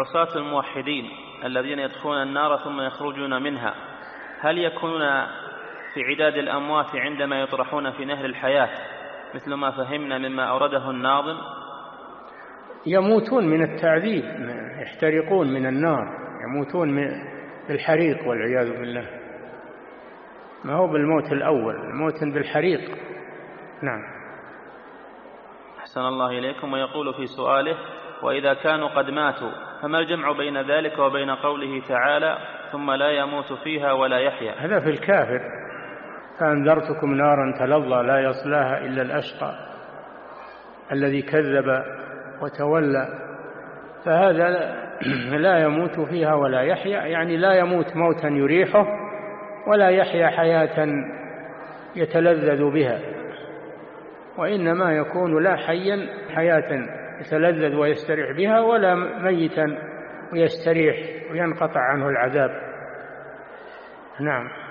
العصاة الموحدين الذين يدخلون النار ثم يخرجون منها هل يكونون في عداد الأموات عندما يطرحون في نهر الحياة مثل ما فهمنا مما أورده الناظم؟ يموتون من التعذيب، يحترقون من النار، يموتون بالحريق والعياذ بالله، ما هو بالموت الأول، الموت بالحريق. نعم. أحسن الله إليكم. ويقول في سؤاله: وإذا كانوا قد ماتوا فما الجمع بين ذلك وبين قوله تعالى: ثم لا يموت فيها ولا يحيا؟ هذا في الكافر: فأنذرتكم نارا تلظى لا يصلاها إلا الأشقى الذي كذب وتولى. فهذا لا يموت فيها ولا يحيا، يعني لا يموت موتا يريحه ولا يحيا حياة يتلذذ بها، وإنما يكون لا حيا حياة يتلذذ ويستريح بها، ولا ميتا ويستريح وينقطع عنه العذاب. نعم.